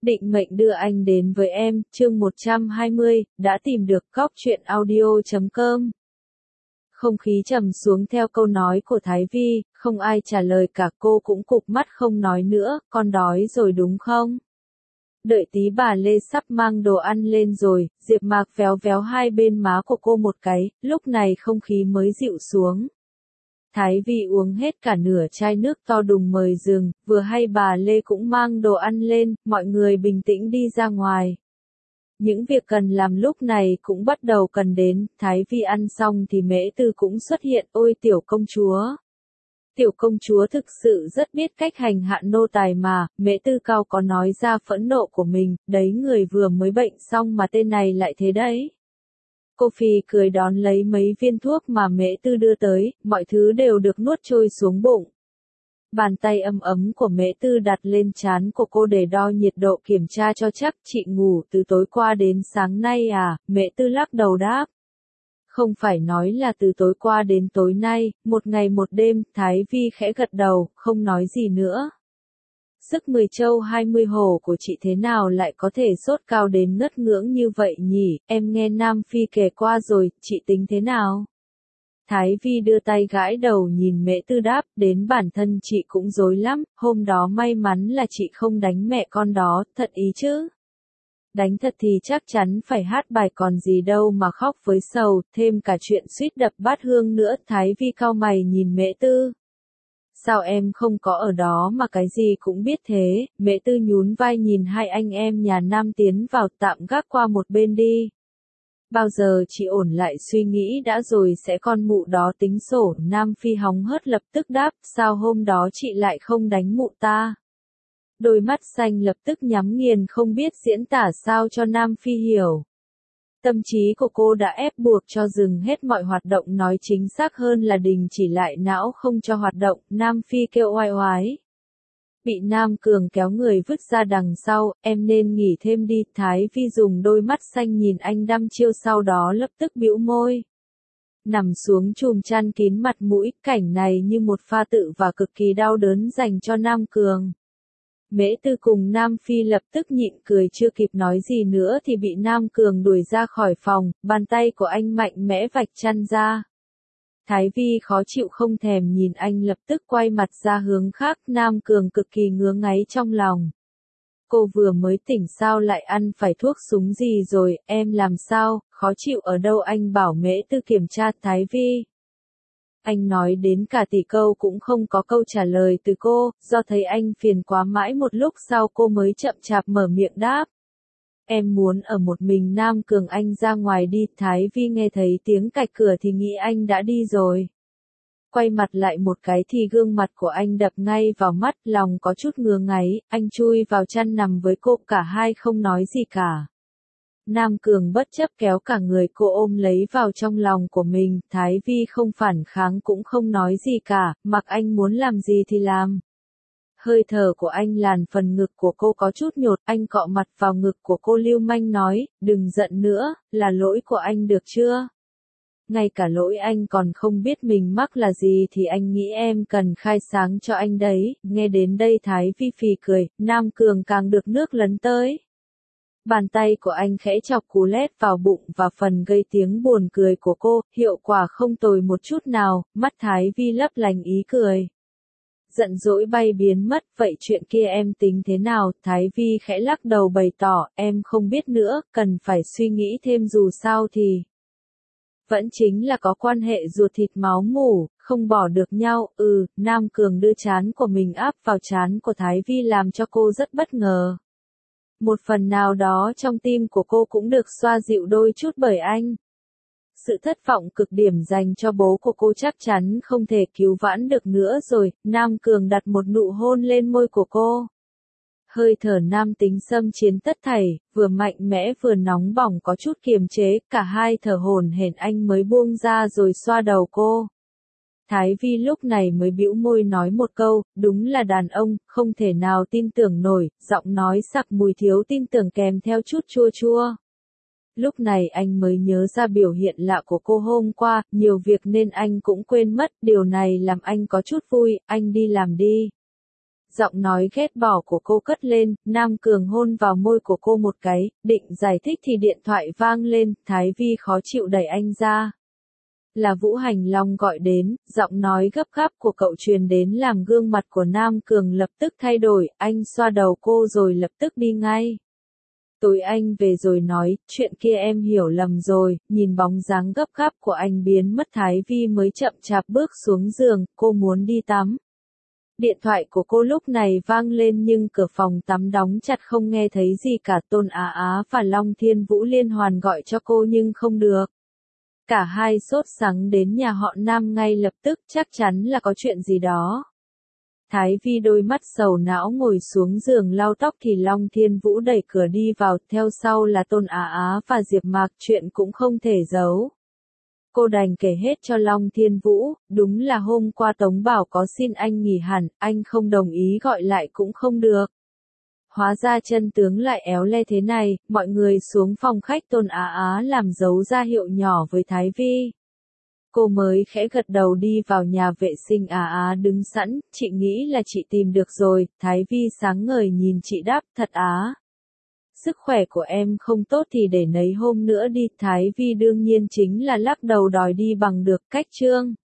Định mệnh đưa anh đến với em, chương 120, đã tìm được góc truyện audio.com. Không khí trầm xuống theo câu nói của Thái Vi, không ai trả lời cả, cô cũng cụp mắt không nói nữa, con đói rồi đúng không? Đợi tí bà Lê sắp mang đồ ăn lên rồi, Diệp Mạc véo véo hai bên má của cô một cái, lúc này không khí mới dịu xuống. Thái Vi uống hết cả nửa chai nước to đùng mời giường, vừa hay bà Lê cũng mang đồ ăn lên, mọi người bình tĩnh đi ra ngoài. Những việc cần làm lúc này cũng bắt đầu cần đến, Thái Vi ăn xong thì Mễ Tư cũng xuất hiện, ôi tiểu công chúa. Tiểu công chúa thực sự rất biết cách hành hạ nô tài mà, Mễ Tư Cao có nói ra phẫn nộ của mình, đấy người vừa mới bệnh xong mà tên này lại thế đấy. Cô Phi cười đón lấy mấy viên thuốc mà Mễ Tư đưa tới, mọi thứ đều được nuốt trôi xuống bụng. Bàn tay ấm ấm của Mễ Tư đặt lên trán của cô để đo nhiệt độ kiểm tra cho chắc. Chị ngủ từ tối qua đến sáng nay à? Mễ Tư lắc đầu đáp. Không phải nói là từ tối qua đến tối nay, một ngày một đêm. Thái Vi khẽ gật đầu, không nói gì nữa. Sức 10 trâu 20 hổ của chị thế nào lại có thể sốt cao đến ngất ngưỡng như vậy nhỉ? Em nghe Nam Phi kể qua rồi, chị tính thế nào? Thái Vi đưa tay gãi đầu nhìn Mễ Tư đáp, đến bản thân chị cũng rối lắm, hôm đó may mắn là chị không đánh mẹ con đó, thật ý chứ? Đánh thật thì chắc chắn phải hát bài còn gì đâu mà khóc với sầu, thêm cả chuyện suýt đập bát hương nữa. Thái Vi cau mày nhìn Mễ Tư. Sao em không có ở đó mà cái gì cũng biết thế? Mễ Tư nhún vai nhìn hai anh em nhà Nam tiến vào, tạm gác qua một bên đi. Bao giờ chị ổn lại suy nghĩ đã rồi sẽ con mụ đó tính sổ. Nam Phi hóng hớt lập tức đáp, sao hôm đó chị lại không đánh mụ ta? Đôi mắt xanh lập tức nhắm nghiền, không biết diễn tả sao cho Nam Phi hiểu. Tâm trí của cô đã ép buộc cho dừng hết mọi hoạt động, nói chính xác hơn là đình chỉ lại não không cho hoạt động. Nam Phi kêu oai oái. Bị Nam Cường kéo người vứt ra đằng sau, em nên nghỉ thêm đi. Thái Vi dùng đôi mắt xanh nhìn anh đăm chiêu, sau đó lập tức bĩu môi. Nằm xuống chùm chăn kín mặt mũi, cảnh này như một pha tự và cực kỳ đau đớn dành cho Nam Cường. Mễ Tư cùng Nam Phi lập tức nhịn cười, chưa kịp nói gì nữa thì bị Nam Cường đuổi ra khỏi phòng, bàn tay của anh mạnh mẽ vạch chăn ra. Thái Vi khó chịu không thèm nhìn anh, lập tức quay mặt ra hướng khác. Nam Cường cực kỳ ngứa ngáy trong lòng. Cô vừa mới tỉnh sao lại ăn phải thuốc súng gì rồi, em làm sao, khó chịu ở đâu? Anh bảo Mễ Tư kiểm tra. Thái Vi. Anh nói đến cả tỷ câu cũng không có câu trả lời từ cô, do thấy anh phiền quá. Mãi một lúc sau cô mới chậm chạp mở miệng đáp. Em muốn ở một mình. Nam Cường, anh ra ngoài đi. Thái Vi nghe thấy tiếng cạch cửa thì nghĩ anh đã đi rồi. Quay mặt lại một cái thì gương mặt của anh đập ngay vào mắt, lòng có chút ngứa ngáy, anh chui vào chăn nằm với cô, cả hai không nói gì cả. Nam Cường bất chấp kéo cả người cô ôm lấy vào trong lòng của mình. Thái Vi không phản kháng cũng không nói gì cả, mặc anh muốn làm gì thì làm. Hơi thở của anh làn phần ngực của cô có chút nhột, anh cọ mặt vào ngực của cô lưu manh nói, đừng giận nữa, là lỗi của anh được chưa? Ngay cả lỗi anh còn không biết mình mắc là gì thì anh nghĩ em cần khai sáng cho anh đấy. Nghe đến đây Thái Vi phì cười, Nam Cường càng được nước lấn tới. Bàn tay của anh khẽ chọc cú lét vào bụng và phần gây tiếng buồn cười của cô, hiệu quả không tồi một chút nào. Mắt Thái Vi lấp lánh ý cười. Giận dỗi bay biến mất, vậy chuyện kia em tính thế nào? Thái Vi khẽ lắc đầu bày tỏ, em không biết nữa, cần phải suy nghĩ thêm, dù sao thì vẫn chính là có quan hệ ruột thịt máu mủ, không bỏ được nhau. Nam Cường đưa trán của mình áp vào trán của Thái Vi làm cho cô rất bất ngờ. Một phần nào đó trong tim của cô cũng được xoa dịu đôi chút bởi anh. Sự thất vọng cực điểm dành cho bố của cô chắc chắn không thể cứu vãn được nữa rồi. Nam Cường đặt một nụ hôn lên môi của cô. Hơi thở nam tính xâm chiến tất thảy, vừa mạnh mẽ vừa nóng bỏng, có chút kiềm chế, cả hai thở hổn hển anh mới buông ra rồi xoa đầu cô. Thái Vi lúc này mới bĩu môi nói một câu, đúng là đàn ông, không thể nào tin tưởng nổi, giọng nói sặc mùi thiếu tin tưởng kèm theo chút chua chua. Lúc này anh mới nhớ ra biểu hiện lạ của cô hôm qua, nhiều việc nên anh cũng quên mất, điều này làm anh có chút vui. Anh đi làm đi. giọng nói ghét bỏ của cô cất lên, Nam Cường hôn vào môi của cô một cái, định giải thích thì điện thoại vang lên, Thái Vi khó chịu đẩy anh ra. Là Vũ Hành Long gọi đến, giọng nói gấp gáp của cậu truyền đến làm gương mặt của Nam Cường lập tức thay đổi, anh xoa đầu cô rồi lập tức đi ngay. Tối anh về rồi nói, chuyện kia em hiểu lầm rồi, nhìn bóng dáng gấp gáp của anh biến mất Thái Vi mới chậm chạp bước xuống giường, cô muốn đi tắm. Điện thoại của cô lúc này vang lên nhưng cửa phòng tắm đóng chặt không nghe thấy gì cả. Tôn Á Á và Long Thiên Vũ liên hoàn gọi cho cô nhưng không được. Cả hai sốt sắng đến nhà họ Nam ngay lập tức, chắc chắn là có chuyện gì đó. Thái Vi đôi mắt sầu não ngồi xuống giường lau tóc thì Long Thiên Vũ đẩy cửa đi vào, theo sau là Tôn Á Á và Diệp Mạc, chuyện cũng không thể giấu. Cô đành kể hết cho Long Thiên Vũ, đúng là hôm qua Tống Bảo có xin anh nghỉ hẳn, anh không đồng ý gọi lại cũng không được. Hóa ra chân tướng lại éo le thế này, mọi người xuống phòng khách. Tôn Á Á làm dấu ra hiệu nhỏ với Thái Vi. Cô mới khẽ gật đầu đi vào nhà vệ sinh. Á Á đứng sẵn, chị nghĩ là chị tìm được rồi. Thái Vi sáng ngời nhìn chị đáp, thật á. Sức khỏe của em không tốt thì để nấy hôm nữa đi. Thái Vi đương nhiên chính là lắc đầu đòi đi bằng được cách chương.